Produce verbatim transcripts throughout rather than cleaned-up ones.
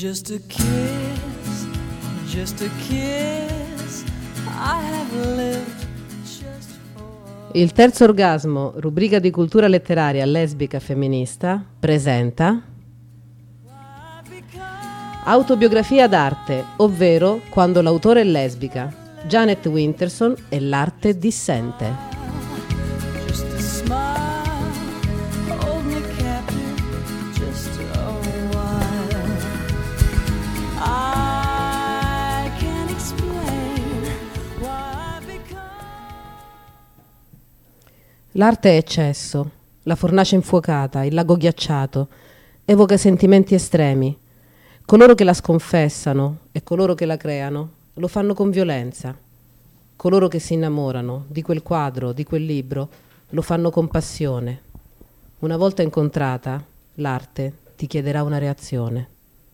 Just a kiss, just a kiss, I have lived just for... Il terzo orgasmo, rubrica di cultura letteraria lesbica femminista, presenta Autobiografia d'arte, ovvero Quando l'autore è lesbica, Janet Winterson e l'arte dissente. L'arte è eccesso, la fornace infuocata, il lago ghiacciato, evoca sentimenti estremi. Coloro che la sconfessano e coloro che la creano lo fanno con violenza. Coloro che si innamorano di quel quadro, di quel libro, lo fanno con passione. Una volta incontrata, l'arte ti chiederà una reazione.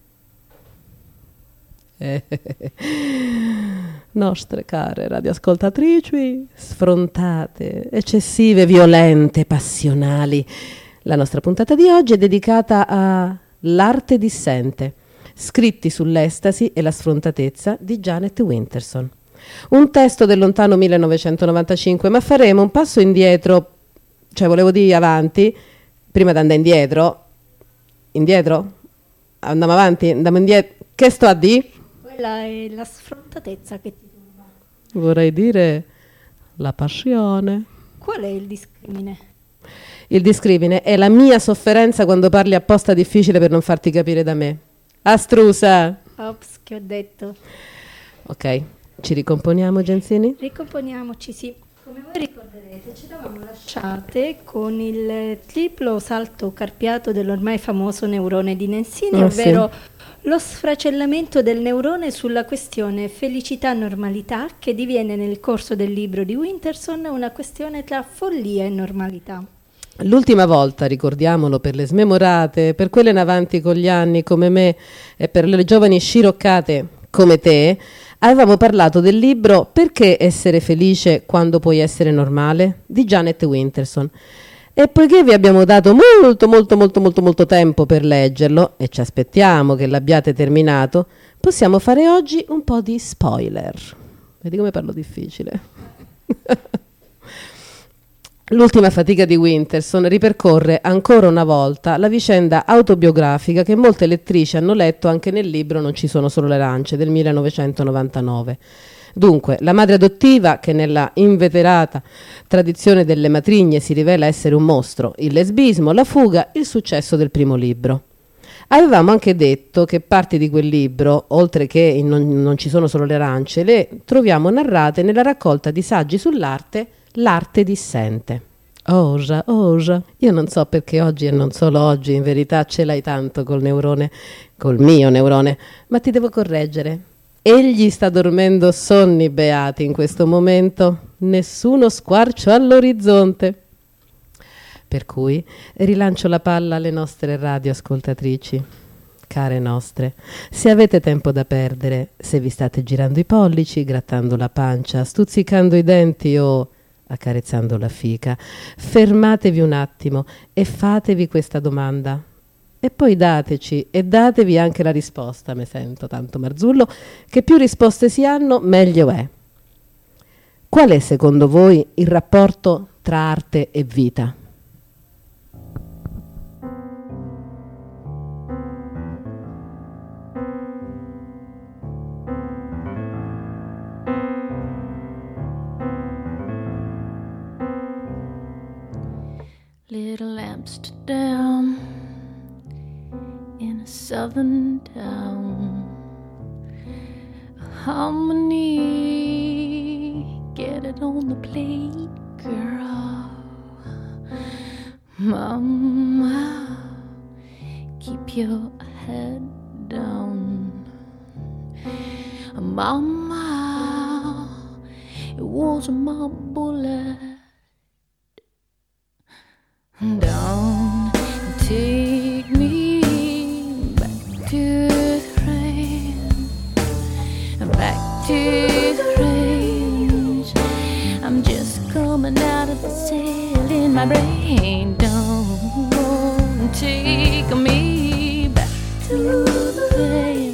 Nostre care radioascoltatrici, sfrontate, eccessive, violente, passionali. La nostra puntata di oggi è dedicata a L'arte dissente, scritti sull'estasi e la sfrontatezza di Janet Winterson. Un testo del lontano millenovecentonovantacinque, ma faremo un passo indietro, cioè volevo dire avanti, prima di andare indietro. Indietro? Andiamo avanti? Andiamo indietro? Che sto a di? Quella è la sfrontatezza che ti turba. Vorrei dire la passione. Qual è il discrimine? Il discrimine è la mia sofferenza quando parli apposta difficile per non farti capire da me. Astrusa! Ops, che ho detto. Ok, ci ricomponiamo, Genzini? Ricomponiamoci, sì. Come voi ricorderete, ci eravamo lasciate con il triplo salto carpiato dell'ormai famoso neurone di Nensini, Oh, ovvero sì. Lo sfracellamento del neurone sulla questione felicità-normalità, che diviene nel corso del libro di Winterson una questione tra follia e normalità. L'ultima volta, ricordiamolo per le smemorate, per quelle in avanti con gli anni come me e per le giovani sciroccate come te, avevamo parlato del libro Perché essere felice quando puoi essere normale? Di Janet Winterson. E poiché vi abbiamo dato molto molto molto molto molto tempo per leggerlo e ci aspettiamo che l'abbiate terminato, possiamo fare oggi un po' di spoiler. Vedi come parlo difficile? L'ultima fatica di Winterson ripercorre ancora una volta la vicenda autobiografica che molte lettrici hanno letto anche nel libro Non ci sono solo le arance del millenovecentonovantanove. Dunque, la madre adottiva, che nella inveterata tradizione delle matrigne si rivela essere un mostro, il lesbismo, la fuga, il successo del primo libro. Avevamo anche detto che parti di quel libro, oltre che in non, non ci sono solo le arance, le troviamo narrate nella raccolta di saggi sull'arte L'arte dissente. Osa, osa. Io non so perché oggi e non solo oggi, in verità ce l'hai tanto col neurone, col mio neurone, ma ti devo correggere. Egli sta dormendo sonni beati in questo momento, nessuno squarcio all'orizzonte. Per cui rilancio la palla alle nostre radioascoltatrici. Care nostre, se avete tempo da perdere, se vi state girando i pollici, grattando la pancia, stuzzicando i denti o accarezzando la fica, fermatevi un attimo e fatevi questa domanda. E poi dateci e datevi anche la risposta, me sento tanto marzullo, che più risposte si hanno meglio è. Qual è secondo voi il rapporto tra arte e vita? Little Amsterdam, in a southern town, harmony, get it on the plate, girl. Mama, keep your head down. Mama, it was my bullet. Don't take me back to the rain, back to the range. I'm just coming out of the cell in my brain. Don't take me back to the rain.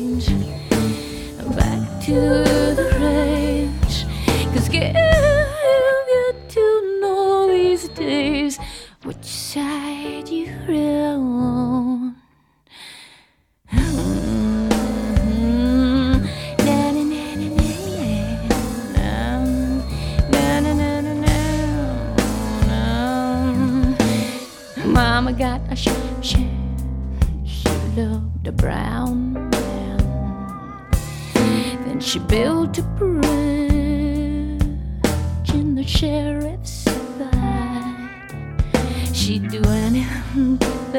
and she built a bridge in the sheriff's side. She'd do anything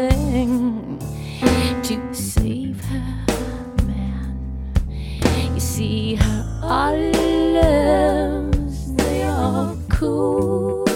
to save her man. You see, her olives, they are cool,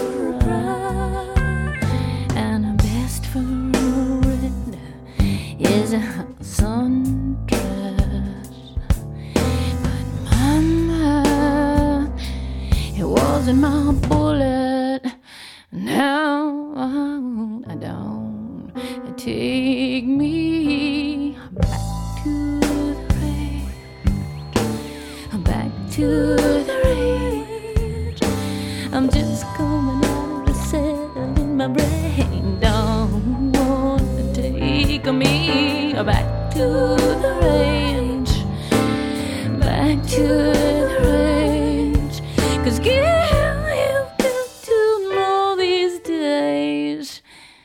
and her best friend is a sundress. But mama, it wasn't my bullet. Now I don't take me back to the range, back to the range. I'm just coming out of cell in my brain. Don't want to take me back to the range, back to the range. 'Cause girl, you've got to know these days.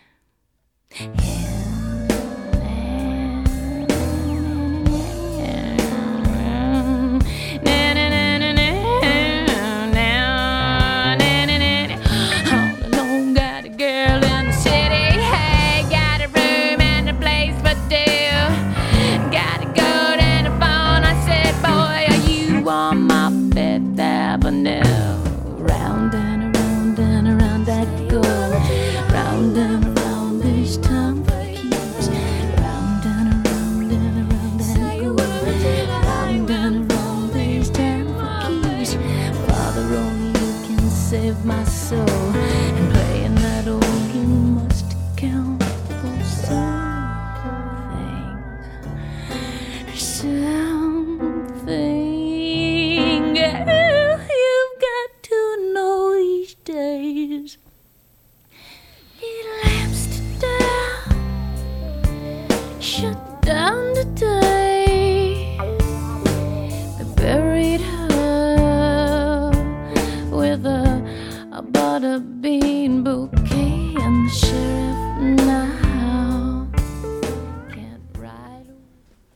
Round and around and around that go. Round and around this time for keeps. Round and around and around that go. Round and around this time for keeps. Father, only you can save my soul. And playing that organ must count for something. Something. Days. Little Amsterdam shut down today. They buried her with a, a butter bean bouquet, and the sheriff now can't ride away.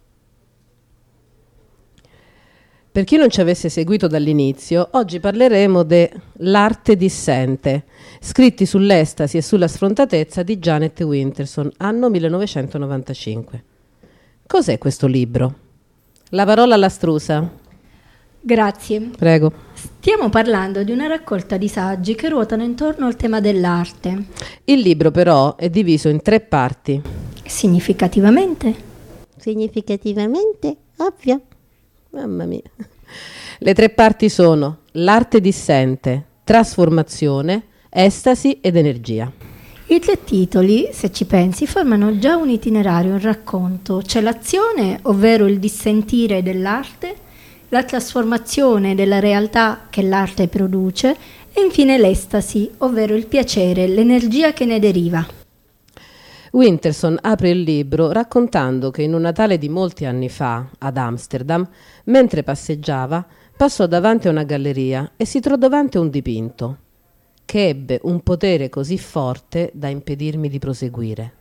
Per chi non ci avesse seguito dall'inizio, oggi parleremo de L'arte dissente, scritti sull'estasi e sulla sfrontatezza di Janet Winterson, anno millenovecentonovantacinque. Cos'è questo libro? La parola alla Strusa. Grazie. Prego. Stiamo parlando di una raccolta di saggi che ruotano intorno al tema dell'arte. Il libro però è diviso in tre parti. Significativamente? Significativamente? Ovvio. Mamma mia. Le tre parti sono l'arte dissente, trasformazione, estasi ed energia. I tre titoli, se ci pensi, formano già un itinerario, un racconto. C'è l'azione, ovvero il dissentire dell'arte, la trasformazione della realtà che l'arte produce e infine l'estasi, ovvero il piacere, l'energia che ne deriva. Winterson apre il libro raccontando che in un Natale di molti anni fa, ad Amsterdam, mentre passeggiava, passò davanti a una galleria e si trovò davanti a un dipinto, che ebbe un potere così forte da impedirmi di proseguire.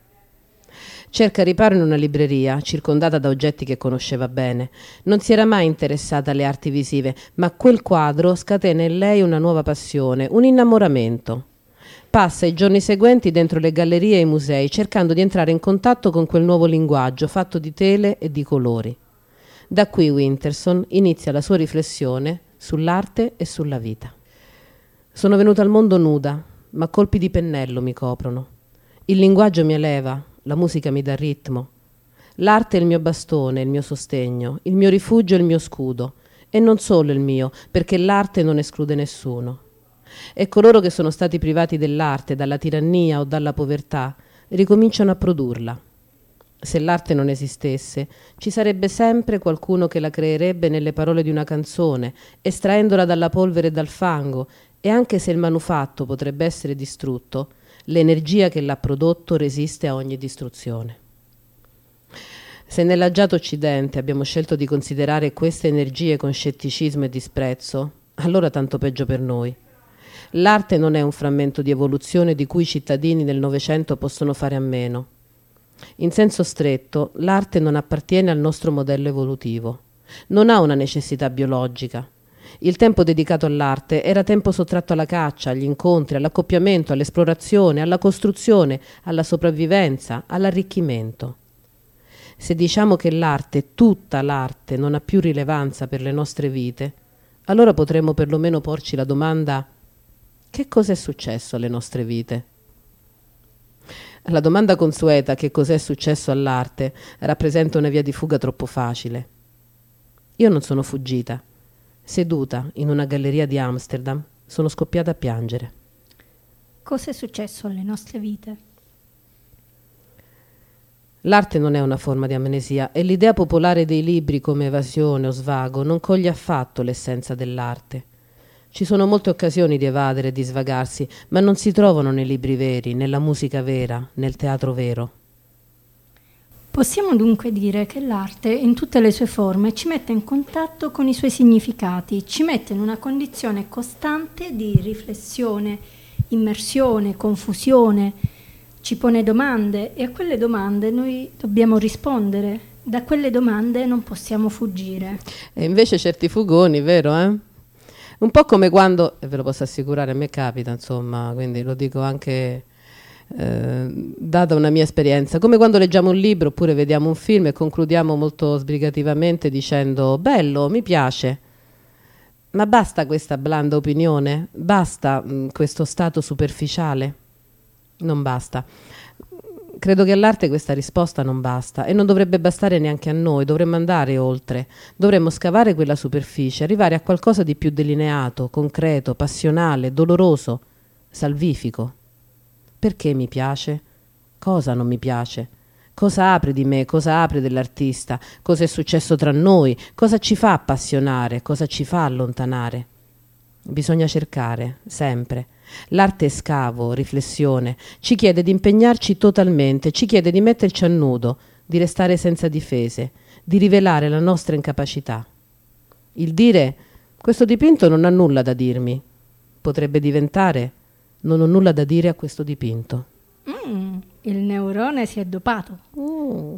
Cerca riparo in una libreria, circondata da oggetti che conosceva bene. Non si era mai interessata alle arti visive, ma quel quadro scatena in lei una nuova passione, un innamoramento. Passa i giorni seguenti dentro le gallerie e i musei, cercando di entrare in contatto con quel nuovo linguaggio fatto di tele e di colori. Da qui Winterson inizia la sua riflessione sull'arte e sulla vita. Sono venuta al mondo nuda, ma colpi di pennello mi coprono. Il linguaggio mi eleva, la musica mi dà ritmo. L'arte è il mio bastone, il mio sostegno, il mio rifugio e il mio scudo. E non solo il mio, perché l'arte non esclude nessuno. E coloro che sono stati privati dell'arte, dalla tirannia o dalla povertà, ricominciano a produrla. Se l'arte non esistesse, ci sarebbe sempre qualcuno che la creerebbe nelle parole di una canzone, estraendola dalla polvere e dal fango, e anche se il manufatto potrebbe essere distrutto, l'energia che l'ha prodotto resiste a ogni distruzione. Se nell'agiato Occidente abbiamo scelto di considerare queste energie con scetticismo e disprezzo, allora tanto peggio per noi. L'arte non è un frammento di evoluzione di cui i cittadini del Novecento possono fare a meno. In senso stretto, l'arte non appartiene al nostro modello evolutivo. Non ha una necessità biologica. Il tempo dedicato all'arte era tempo sottratto alla caccia, agli incontri, all'accoppiamento, all'esplorazione, alla costruzione, alla sopravvivenza, all'arricchimento. Se diciamo che l'arte, tutta l'arte, non ha più rilevanza per le nostre vite, allora potremmo perlomeno porci la domanda: che cosa è successo alle nostre vite? La domanda consueta che cos'è successo all'arte rappresenta una via di fuga troppo facile. Io non sono fuggita. Seduta in una galleria di Amsterdam, sono scoppiata a piangere. Cosa è successo alle nostre vite? L'arte non è una forma di amnesia e l'idea popolare dei libri come evasione o svago non coglie affatto l'essenza dell'arte. Ci sono molte occasioni di evadere e di svagarsi, ma non si trovano nei libri veri, nella musica vera, nel teatro vero. Possiamo dunque dire che l'arte, in tutte le sue forme, ci mette in contatto con i suoi significati, ci mette in una condizione costante di riflessione, immersione, confusione, ci pone domande e a quelle domande noi dobbiamo rispondere. Da quelle domande non possiamo fuggire. E invece certi fugoni, vero, eh? Un po' come quando, e ve lo posso assicurare, a me capita, insomma, quindi lo dico anche eh, data una mia esperienza, come quando leggiamo un libro oppure vediamo un film e concludiamo molto sbrigativamente dicendo bello, mi piace. Ma basta questa blanda opinione? Basta mh, questo stato superficiale? Non basta. Credo che all'arte questa risposta non basta e non dovrebbe bastare neanche a noi, dovremmo andare oltre, dovremmo scavare quella superficie, arrivare a qualcosa di più delineato, concreto, passionale, doloroso, salvifico. Perché mi piace? Cosa non mi piace? Cosa apre di me? Cosa apre dell'artista? Cosa è successo tra noi? Cosa ci fa appassionare? Cosa ci fa allontanare? Bisogna cercare, sempre. L'arte è scavo, riflessione, ci chiede di impegnarci totalmente, ci chiede di metterci a nudo, di restare senza difese, di rivelare la nostra incapacità. Il dire questo dipinto non ha nulla da dirmi potrebbe diventare non ho nulla da dire a questo dipinto. Mm, il neurone si è dopato. Mm.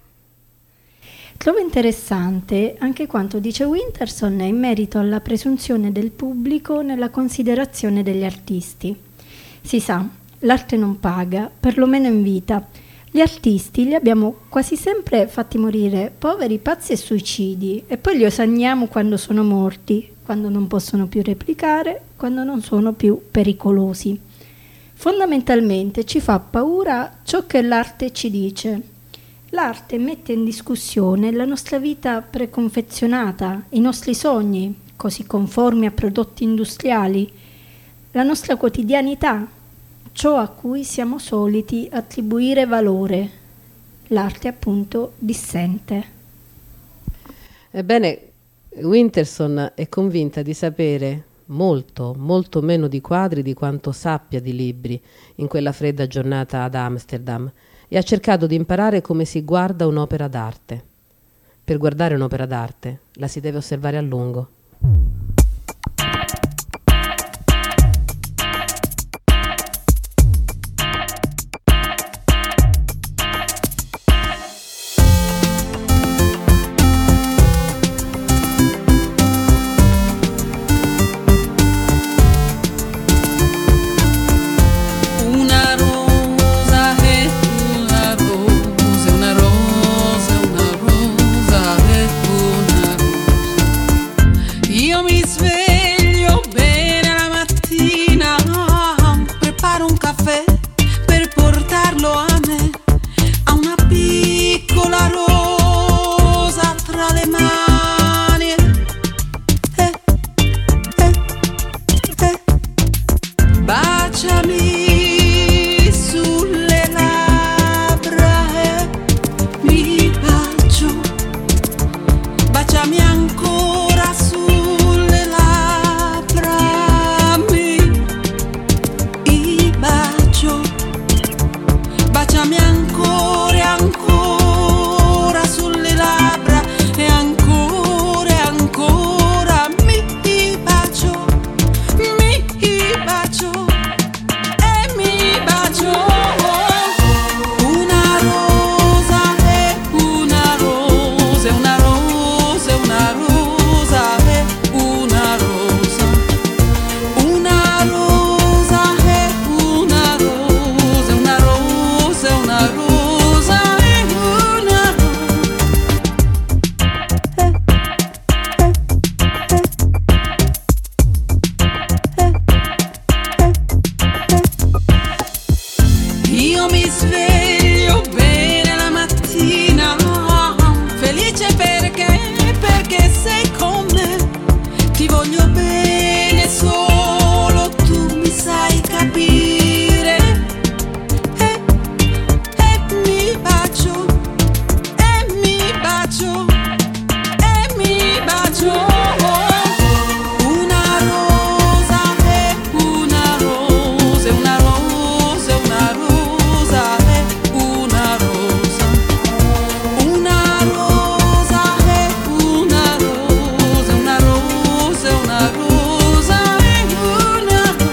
Trovo interessante anche quanto dice Winterson in merito alla presunzione del pubblico nella considerazione degli artisti. Si sa, l'arte non paga, perlomeno in vita. Gli artisti li abbiamo quasi sempre fatti morire poveri, pazzi e suicidi e poi li osanniamo quando sono morti, quando non possono più replicare, quando non sono più pericolosi. Fondamentalmente ci fa paura ciò che l'arte ci dice. L'arte mette in discussione la nostra vita preconfezionata, i nostri sogni, così conformi a prodotti industriali, la nostra quotidianità, ciò a cui siamo soliti attribuire valore. L'arte appunto dissente. Ebbene, Winterson è convinta di sapere molto, molto meno di quadri di quanto sappia di libri in quella fredda giornata ad Amsterdam e ha cercato di imparare come si guarda un'opera d'arte. Per guardare un'opera d'arte la si deve osservare a lungo. Una sei con me, ti voglio bene, solo tu mi sai capire. E, e mi bacio, e mi bacio, e mi bacio. Una rosa è una rosa, è una rosa, è una rosa, è una rosa. Una rosa è una rosa, una rosa, una rosa è una rosa.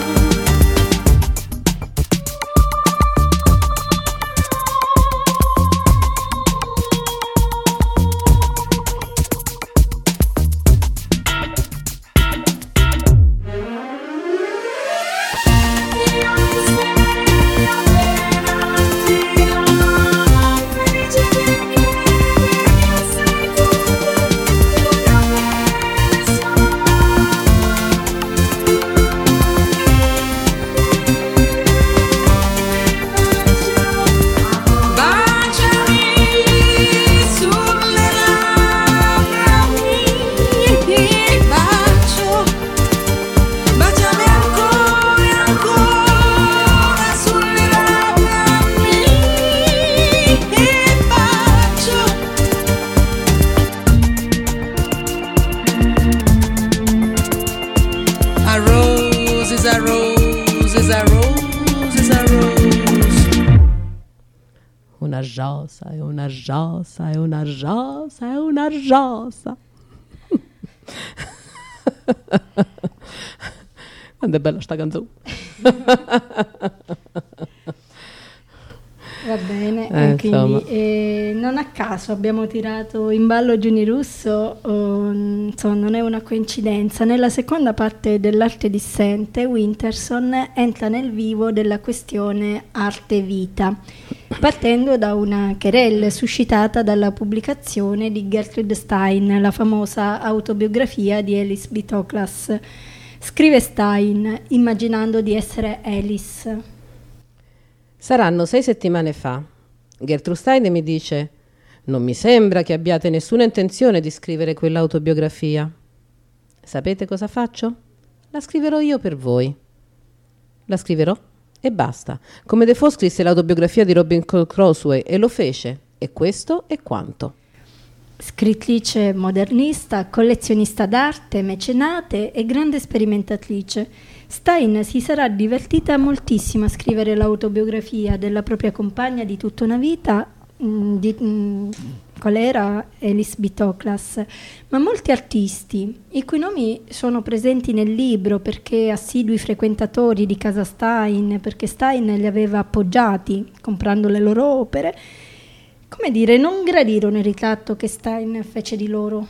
Baciami sulle labbra mie, bacio, baciami ancora e ancora sulle labbra mie, bacio. A rose is a rose is a rose is a rose. Una rosa, è una rosa, è una rosa, è una rosa. Quando è bella sta canzone. Va bene, Eh, quindi insomma. eh, non a caso abbiamo tirato in ballo Giuni Russo, oh, insomma non è una coincidenza. Nella seconda parte dell'arte dissente Winterson entra nel vivo della questione arte-vita, partendo da una querelle suscitata dalla pubblicazione di Gertrude Stein, la famosa autobiografia di Alice B. Toklas. Scrive Stein, immaginando di essere Alice. Saranno sei settimane fa. Gertrude Stein mi dice: non mi sembra che abbiate nessuna intenzione di scrivere quell'autobiografia. Sapete cosa faccio? La scriverò io per voi. La scriverò e basta. Come Defoe scrisse l'autobiografia di Robin Crossway e lo fece. E questo è quanto. Scrittrice modernista, collezionista d'arte, mecenate e grande sperimentatrice, Stein si sarà divertita moltissimo a scrivere l'autobiografia della propria compagna di tutta una vita, mh, di, mh, qual era Alice B. Toklas, ma molti artisti, i cui nomi sono presenti nel libro perché assidui frequentatori di casa Stein, perché Stein li aveva appoggiati comprando le loro opere, come dire, non gradirono il ritratto che Stein fece di loro.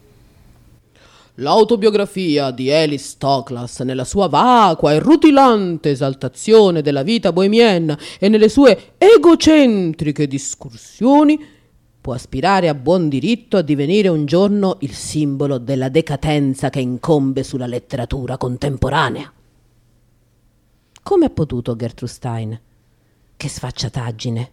L'autobiografia di Alice Toklas, nella sua vacua e rutilante esaltazione della vita bohemienne e nelle sue egocentriche discorsioni, può aspirare a buon diritto a divenire un giorno il simbolo della decadenza che incombe sulla letteratura contemporanea. Come ha potuto Gertrude Stein? Che sfacciataggine!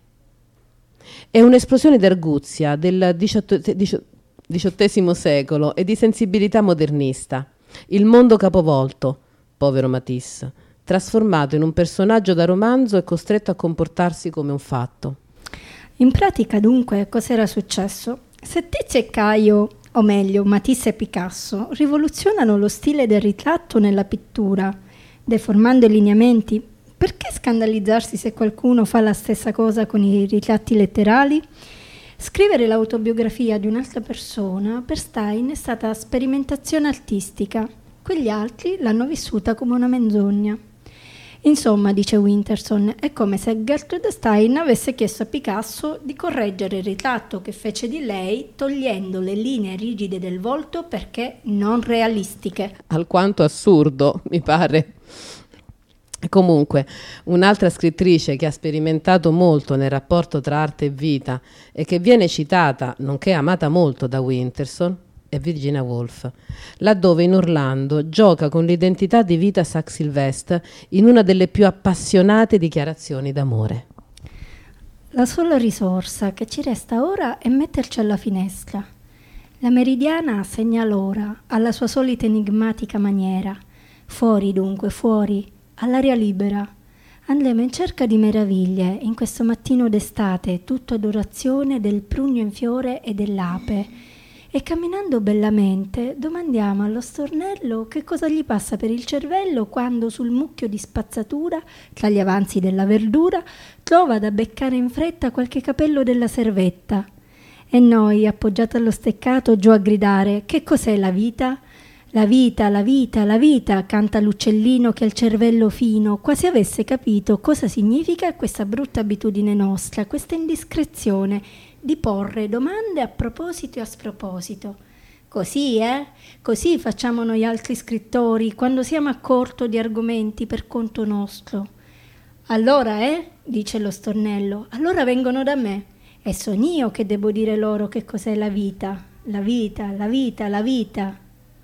È un'esplosione d'arguzia del diciottesimo secolo e di sensibilità modernista. Il mondo capovolto, povero Matisse, trasformato in un personaggio da romanzo e costretto a comportarsi come un fatto. In pratica, dunque, cos'era successo? Se Tizio e Caio, o meglio Matisse e Picasso, rivoluzionano lo stile del ritratto nella pittura, deformando i lineamenti, perché scandalizzarsi se qualcuno fa la stessa cosa con i ritratti letterali? Scrivere l'autobiografia di un'altra persona per Stein è stata sperimentazione artistica, quegli altri l'hanno vissuta come una menzogna. Insomma, dice Winterson, è come se Gertrude Stein avesse chiesto a Picasso di correggere il ritratto che fece di lei togliendo le linee rigide del volto perché non realistiche. Alquanto assurdo, mi pare. Comunque, un'altra scrittrice che ha sperimentato molto nel rapporto tra arte e vita e che viene citata, nonché amata molto da Winterson, è Virginia Woolf, laddove in Orlando gioca con l'identità di Vita Sack-Sylvester in una delle più appassionate dichiarazioni d'amore. La sola risorsa che ci resta ora è metterci alla finestra. La meridiana segna l'ora alla sua solita enigmatica maniera. Fuori dunque, fuori, all'aria libera. Andremo in cerca di meraviglie in questo mattino d'estate, tutto adorazione del prugno in fiore e dell'ape. E camminando bellamente domandiamo allo stornello che cosa gli passa per il cervello quando sul mucchio di spazzatura, tra gli avanzi della verdura, trova da beccare in fretta qualche capello della servetta. E noi, appoggiato allo steccato, giù a gridare: che cos'è la vita? La vita, la vita, la vita, canta l'uccellino che ha il cervello fino, quasi avesse capito cosa significa questa brutta abitudine nostra, questa indiscrezione di porre domande a proposito e a sproposito. Così, eh? Così facciamo noi altri scrittori quando siamo a corto di argomenti per conto nostro. Allora, eh? Dice lo stornello, allora vengono da me e son io che devo dire loro che cos'è la vita, la vita, la vita, la vita.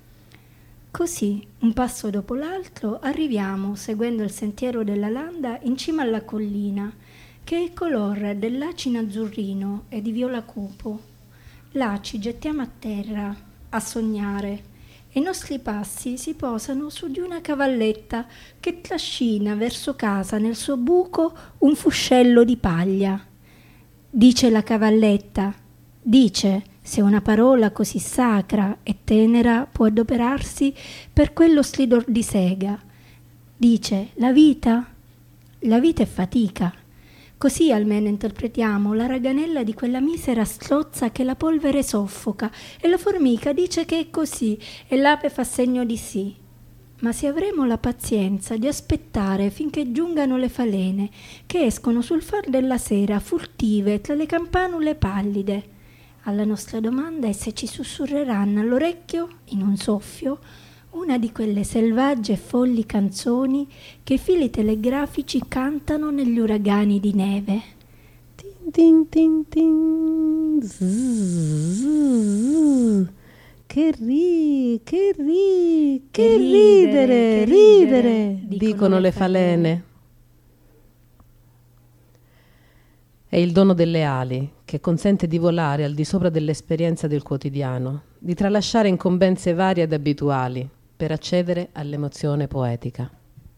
Così, un passo dopo l'altro, arriviamo, seguendo il sentiero della landa, in cima alla collina, che è color dell'acino azzurrino e di viola cupo. Là ci gettiamo a terra, a sognare, e i nostri passi si posano su di una cavalletta che trascina verso casa nel suo buco un fuscello di paglia. Dice la cavalletta, dice, se una parola così sacra e tenera può adoperarsi per quello stridor di sega. Dice, la vita? La vita è fatica. Così almeno interpretiamo la raganella di quella misera strozza che la polvere soffoca e la formica dice che è così e l'ape fa segno di sì. Ma se avremo la pazienza di aspettare finché giungano le falene che escono sul far della sera furtive tra le campanule pallide, alla nostra domanda esse ci sussurreranno all'orecchio, in un soffio, una di quelle selvagge e folli canzoni che i fili telegrafici cantano negli uragani di neve. Tin tin tin tin. Zzz. Che ri, che ri, che, che ridere, ridere, che ridere, dicono, dicono le falene. È il dono delle ali che consente di volare al di sopra dell'esperienza del quotidiano, di tralasciare incombenze varie ed abituali per accedere all'emozione poetica.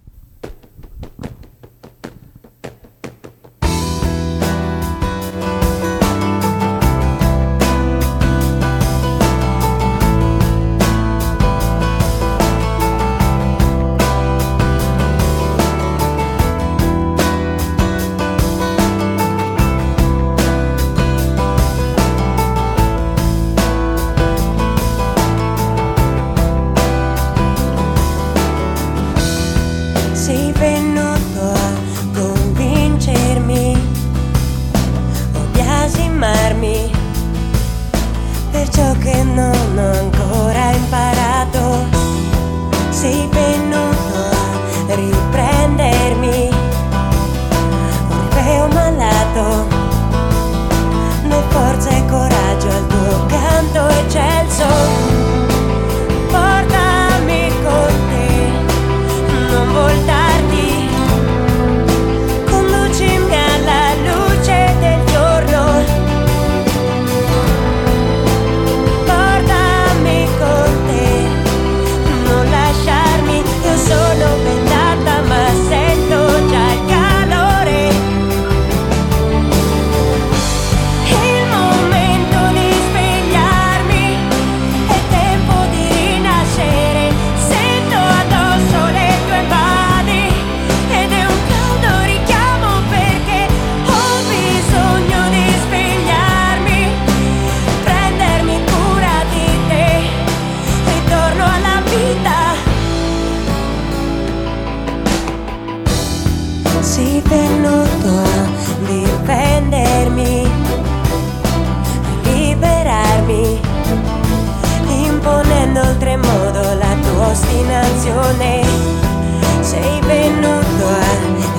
Sei venuto a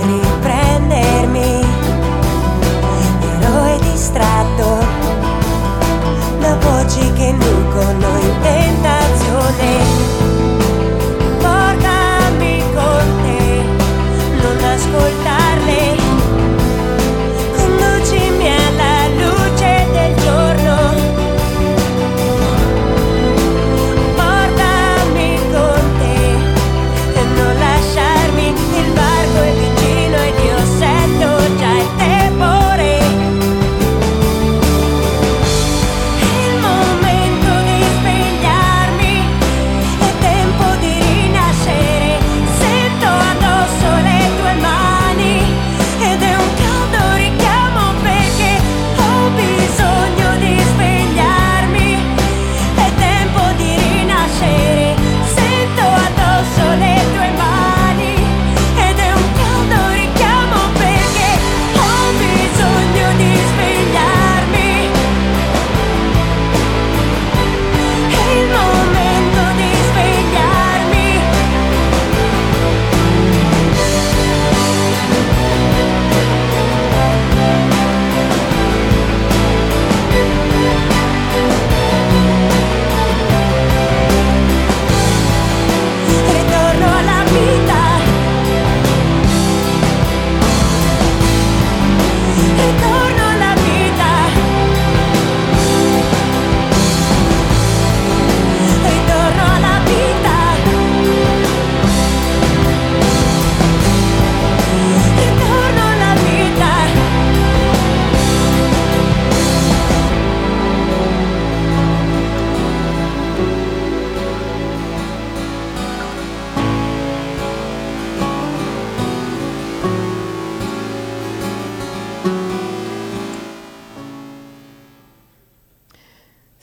riprendermi, ero distratto da voci che nucono in tentazione. Portami con te, non ascoltarle, conducimi alla luce del giorno.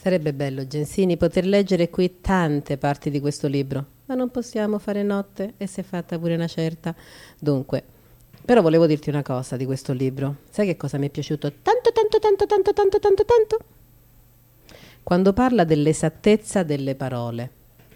Sarebbe bello, Gensini, poter leggere qui tante parti di questo libro, ma non possiamo fare notte e si è fatta pure una certa. Dunque, però volevo dirti una cosa di questo libro. Sai che cosa mi è piaciuto tanto, tanto, tanto, tanto, tanto, tanto, tanto? Quando parla dell'esattezza delle parole.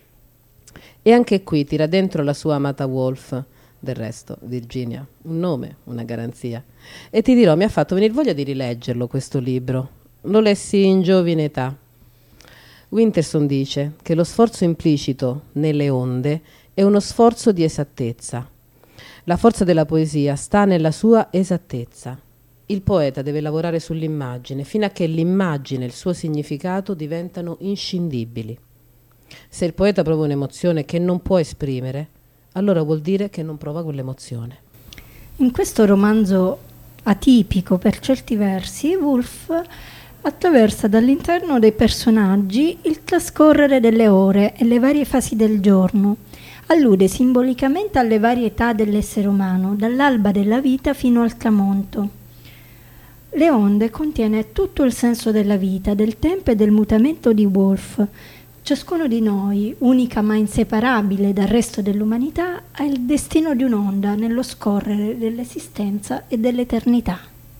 E anche qui tira dentro la sua amata Woolf. Del resto, Virginia, un nome, una garanzia. E ti dirò, mi ha fatto venire voglia di rileggerlo questo libro. Lo lessi in giovine età. Winterson dice che lo sforzo implicito nelle onde è uno sforzo di esattezza. La forza della poesia sta nella sua esattezza. Il poeta deve lavorare sull'immagine fino a che l'immagine e il suo significato diventano inscindibili. Se il poeta prova un'emozione che non può esprimere, allora vuol dire che non prova quell'emozione. In questo romanzo atipico per certi versi, Woolf attraversa dall'interno dei personaggi il trascorrere delle ore e le varie fasi del giorno. Allude simbolicamente alle varie età dell'essere umano, dall'alba della vita fino al tramonto. Le onde contiene tutto il senso della vita, del tempo e del mutamento di Woolf. Ciascuno di noi, unica ma inseparabile dal resto dell'umanità, ha il destino di un'onda nello scorrere dell'esistenza e dell'eternità.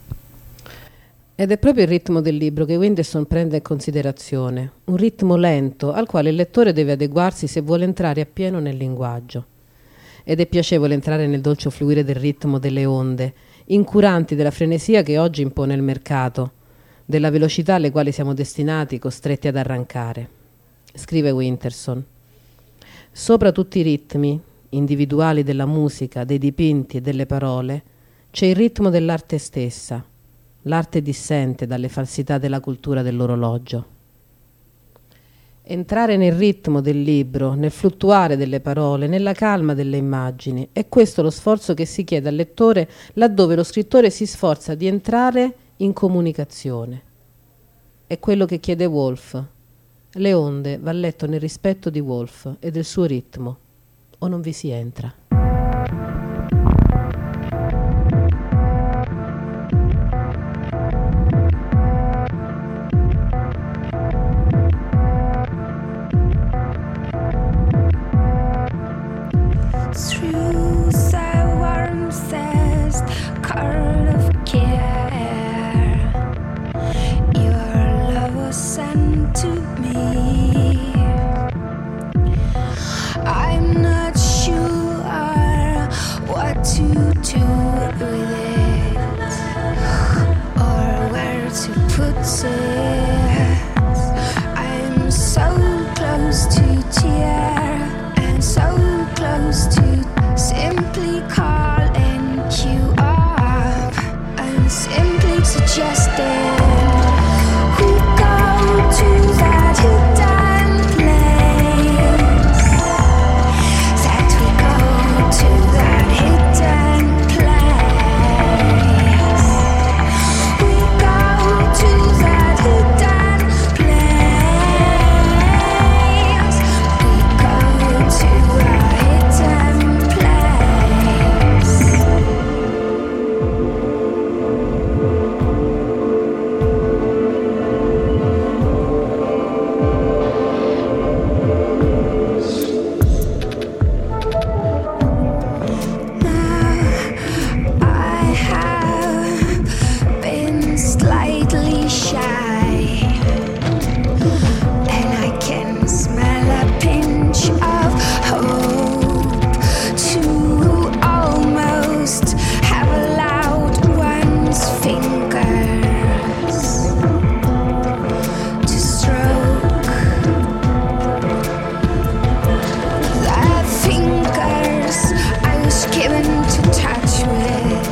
Ed è proprio il ritmo del libro che Winterson prende in considerazione, un ritmo lento al quale il lettore deve adeguarsi se vuole entrare appieno nel linguaggio. Ed è piacevole entrare nel dolce fluire del ritmo delle onde, incuranti della frenesia che oggi impone il mercato, della velocità alle quali siamo destinati, costretti ad arrancare. Scrive Winterson: sopra tutti i ritmi individuali della musica, dei dipinti e delle parole c'è il ritmo dell'arte stessa. L'arte dissente dalle falsità della cultura dell'orologio. Entrare nel ritmo del libro, nel fluttuare delle parole, nella calma delle immagini, è questo lo sforzo che si chiede al lettore laddove lo scrittore si sforza di entrare in comunicazione. È quello che chiede Woolf. Le onde va letto nel rispetto di Woolf e del suo ritmo, o non vi si entra. Through the warmest curl of care, your love was sent to me. I'm not sure what to do with it or where to put it. I'm so close to tear and so close to simply calling you up and simply suggesting we go to that hidden place, that we go to that hidden place, we go to that hidden place, we go to a hidden place. I have been slightly shy, and I can smell a pinch of hope to almost have allowed one's fingers to stroke the fingers I was given to touch with.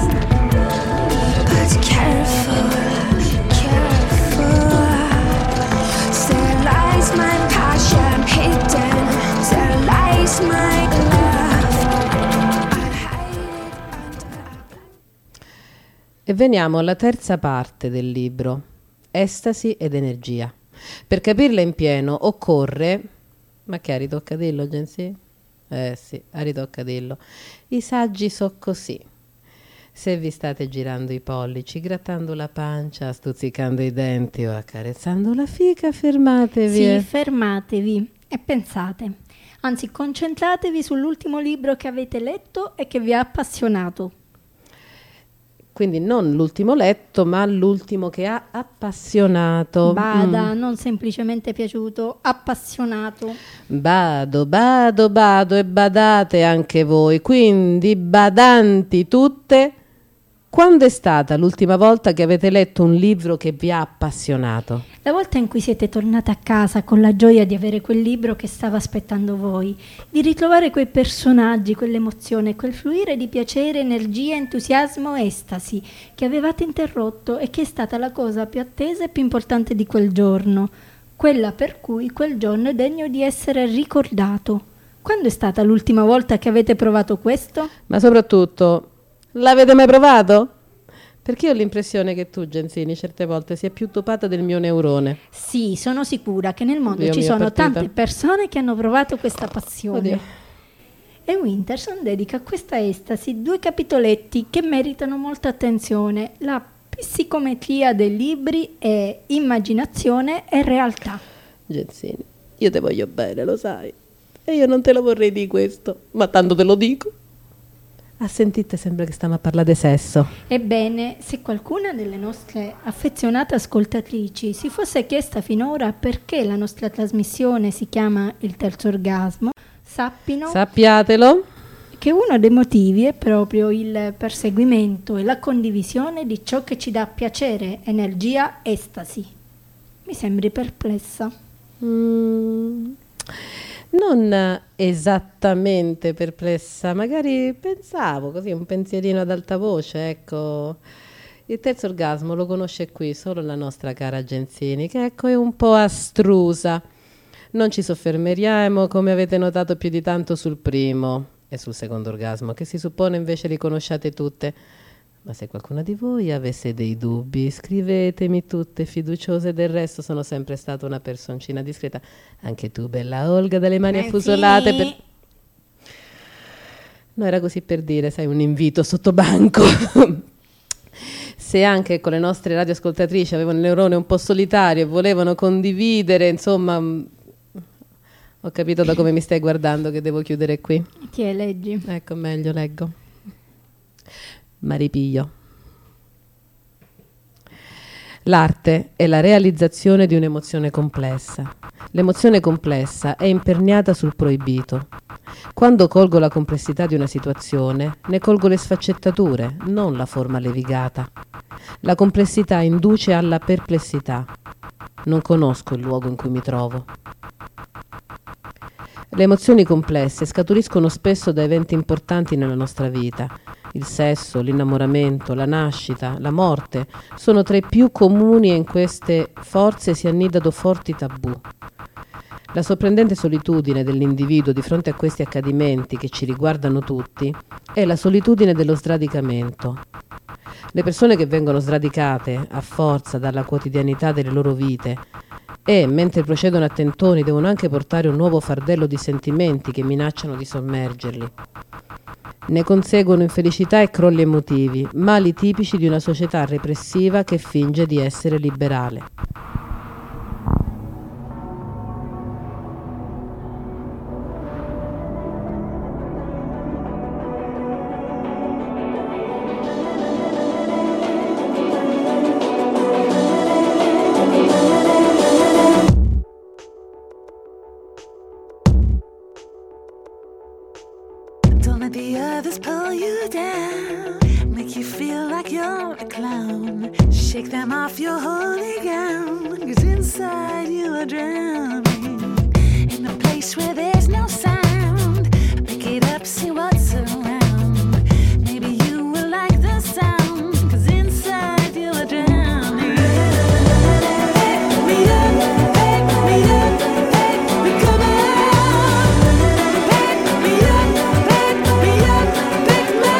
But careful, careful, there lies my passion hidden, there lies my love. I hide it under. E veniamo alla terza parte del libro, Estasi ed energia. Per capirla in pieno occorre... Ma che a ritoccadello, Gensi? Eh sì, a ritoccadello. I saggi so così. Se vi state girando i pollici, grattando la pancia, stuzzicando i denti o accarezzando la fica, fermatevi. Sì, eh. fermatevi e pensate. Anzi, concentratevi sull'ultimo libro che avete letto e che vi ha appassionato. Quindi non l'ultimo letto, ma l'ultimo che ha appassionato. Bada, Mm. non semplicemente piaciuto, appassionato. Bado, bado, bado e badate anche voi. Quindi badanti tutte. Quando è stata l'ultima volta che avete letto un libro che vi ha appassionato? La volta in cui siete tornate a casa con la gioia di avere quel libro che stava aspettando voi, di ritrovare quei personaggi, quell'emozione, quel fluire di piacere, energia, entusiasmo, estasi che avevate interrotto e che è stata la cosa più attesa e più importante di quel giorno, quella per cui quel giorno è degno di essere ricordato. Quando è stata l'ultima volta che avete provato questo? Ma soprattutto, l'avete mai provato? Perché io ho l'impressione che tu, Genzini, certe volte sia più dopata del mio neurone. Sì, sono sicura che nel mondo Dio ci mio, sono partita. tante persone che hanno provato questa passione. Oddio. E Winterson dedica a questa estasi due capitoletti che meritano molta attenzione: la psicometria dei libri e immaginazione e realtà. Genzini, io te voglio bene, lo sai. E io non te lo vorrei di questo, ma tanto te lo dico. A sentite sembra che stiamo a parlare di sesso. Ebbene, se qualcuna delle nostre affezionate ascoltatrici si fosse chiesta finora perché la nostra trasmissione si chiama Il Terzo Orgasmo, sappino Sappiatelo. che uno dei motivi è proprio il perseguimento e la condivisione di ciò che ci dà piacere, energia, estasi. Mi sembri perplessa. Mm, non esattamente perplessa, magari pensavo così, un pensierino ad alta voce, ecco. Il terzo orgasmo lo conosce qui solo la nostra cara Genzini, che ecco è un po' astrusa. Non ci soffermeremo, come avete notato, più di tanto sul primo e sul secondo orgasmo, che si suppone invece li conosciate tutte. Ma se qualcuna di voi avesse dei dubbi, scrivetemi tutte fiduciose, del resto sono sempre stata una personcina discreta. Anche tu, bella Olga, dalle mani Eh, affusolate. sì. Per... No, era così per dire, sai, un invito sotto banco. Se anche con le nostre radioascoltatrici avevano il neurone un po' solitario e volevano condividere, insomma, mh, ho capito da come mi stai guardando che devo chiudere qui. Ti leggi. Ecco, meglio, leggo. Maripiglio. L'arte è la realizzazione di un'emozione complessa. L'emozione complessa è imperniata sul proibito. Quando colgo la complessità di una situazione, ne colgo le sfaccettature, non la forma levigata. La complessità induce alla perplessità. Non conosco il luogo in cui mi trovo. Le emozioni complesse scaturiscono spesso da eventi importanti nella nostra vita. Il sesso, l'innamoramento, la nascita, la morte sono tra i più comuni e in queste forze si annidano forti tabù. La sorprendente solitudine dell'individuo di fronte a questi accadimenti che ci riguardano tutti è la solitudine dello sradicamento. Le persone che vengono sradicate a forza dalla quotidianità delle loro vite e, mentre procedono a tentoni, devono anche portare un nuovo fardello di sentimenti che minacciano di sommergerli. Ne conseguono infelicità e crolli emotivi, mali tipici di una società repressiva che finge di essere liberale. Don't let the others pull you down, make you feel like you're a clown. Shake them off your holy gown, 'cause inside you are drowning in a place where there's no sound. Pick it up, see what's around. Maybe you will like the sound, 'cause inside you are drowning. Pick me up, pick me up, pick me coming out. Pick me up, pick me up, pick me.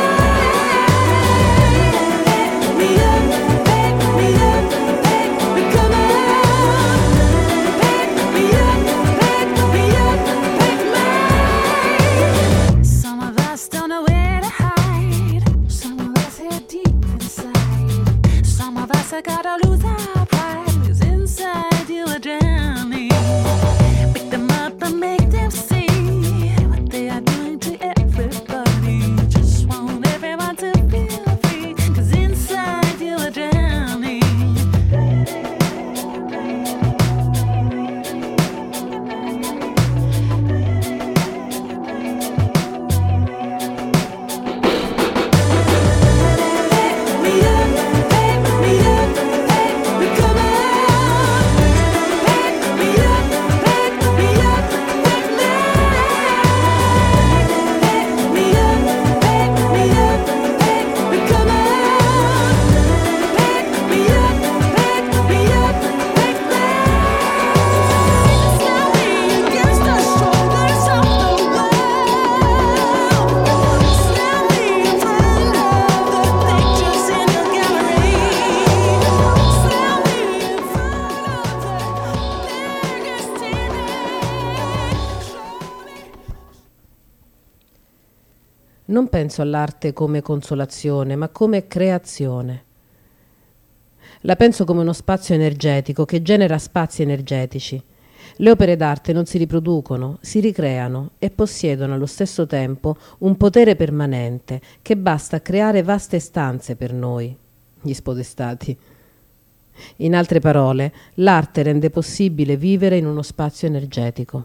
Pick me up, pick me up, pick me coming out. Pick me up. Non penso all'arte come consolazione, ma come creazione. La penso come uno spazio energetico che genera spazi energetici. Le opere d'arte non si riproducono, si ricreano e possiedono allo stesso tempo un potere permanente che basta a creare vaste stanze per noi, gli spodestati. In altre parole, l'arte rende possibile vivere in uno spazio energetico.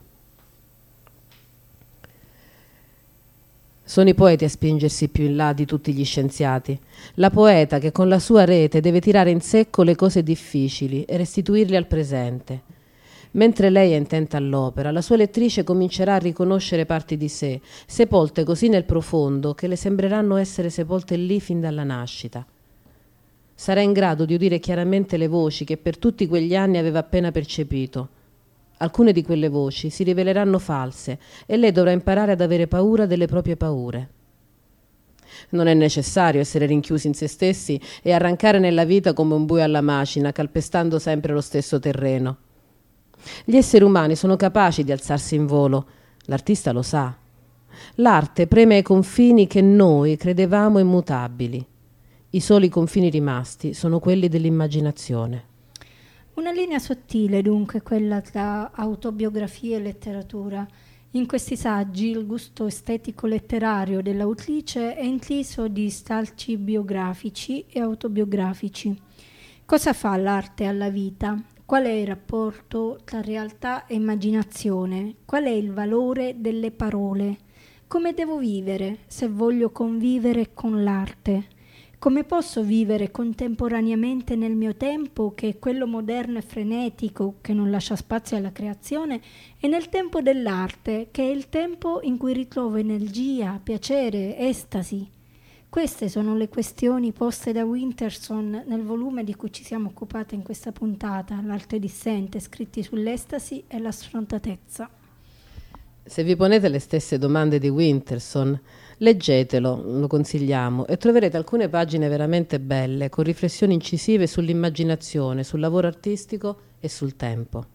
Sono i poeti a spingersi più in là di tutti gli scienziati. La poeta che con la sua rete deve tirare in secco le cose difficili e restituirle al presente. Mentre lei è intenta all'opera, la sua lettrice comincerà a riconoscere parti di sé, sepolte così nel profondo che le sembreranno essere sepolte lì fin dalla nascita. Sarà in grado di udire chiaramente le voci che per tutti quegli anni aveva appena percepito. Alcune di quelle voci si riveleranno false e lei dovrà imparare ad avere paura delle proprie paure. Non è necessario essere rinchiusi in se stessi e arrancare nella vita come un bue alla macina, calpestando sempre lo stesso terreno. Gli esseri umani sono capaci di alzarsi in volo, l'artista lo sa. L'arte preme ai confini che noi credevamo immutabili. I soli confini rimasti sono quelli dell'immaginazione. Una linea sottile, dunque, quella tra autobiografia e letteratura. In questi saggi il gusto estetico-letterario dell'autrice è intriso di stalci biografici e autobiografici. Cosa fa l'arte alla vita? Qual è il rapporto tra realtà e immaginazione? Qual è il valore delle parole? Come devo vivere se voglio convivere con l'arte? Come posso vivere contemporaneamente nel mio tempo, che è quello moderno e frenetico, che non lascia spazio alla creazione, e nel tempo dell'arte, che è il tempo in cui ritrovo energia, piacere, estasi? Queste sono le questioni poste da Winterson nel volume di cui ci siamo occupati in questa puntata, L'arte dissente, scritti sull'estasi e la sfrontatezza. Se vi ponete le stesse domande di Winterson, leggetelo, lo consigliamo, e troverete alcune pagine veramente belle, con riflessioni incisive sull'immaginazione, sul lavoro artistico e sul tempo.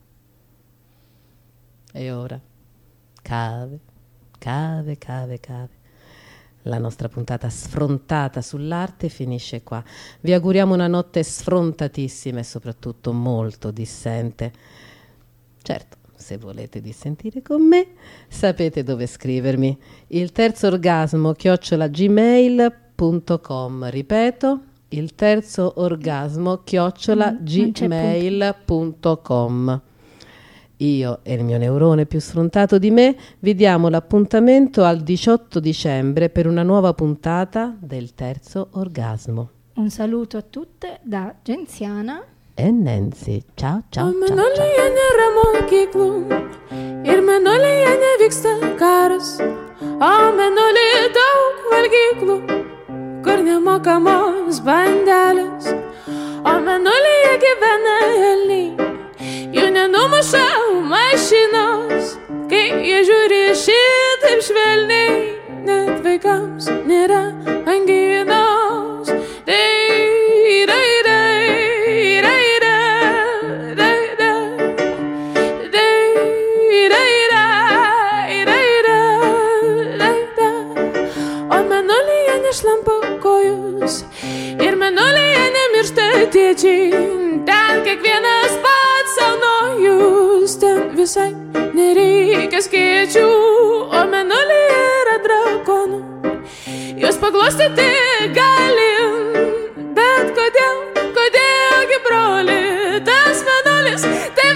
E ora, cave, cave, cave, cave. La nostra puntata sfrontata sull'arte finisce qua. Vi auguriamo una notte sfrontatissima e soprattutto molto dissente. Certo, se volete dissentire con me, sapete dove scrivermi. Il terzo orgasmo chiocciola gmail punto com. Ripeto, il terzo orgasmo chiocciola gmail punto com. Io e il mio neurone più sfrontato di me vi diamo l'appuntamento al diciotto dicembre per una nuova puntata del terzo orgasmo. Un saluto a tutte da Genziana e Nancy. Ciao, ciao, ciao, ciao. Nėra mokyklų ir mėnulyje nevyksta karas, o mėnulyje daug valgyklų, kur nemokamos bandelės, o mėnulyje gyvena elniai. Jų nenumuša mašinos, kai jie žiūri šitaip švelniai, net vaikams nėra anginos. Dei, dei, dei, dei, dei, dei, dei, dei, dei, dei, dei, dei. O mėnulyje nešlampa kojos ir mėnulyje nemiršta tėčiai, ten kiekvienas pats saunojus, ten visai nereikia skėčių, o mėnulyje yra drakonų, jūs paglostyti galim, bet kodėl, kodėlgi broli, tas mėnulis, tai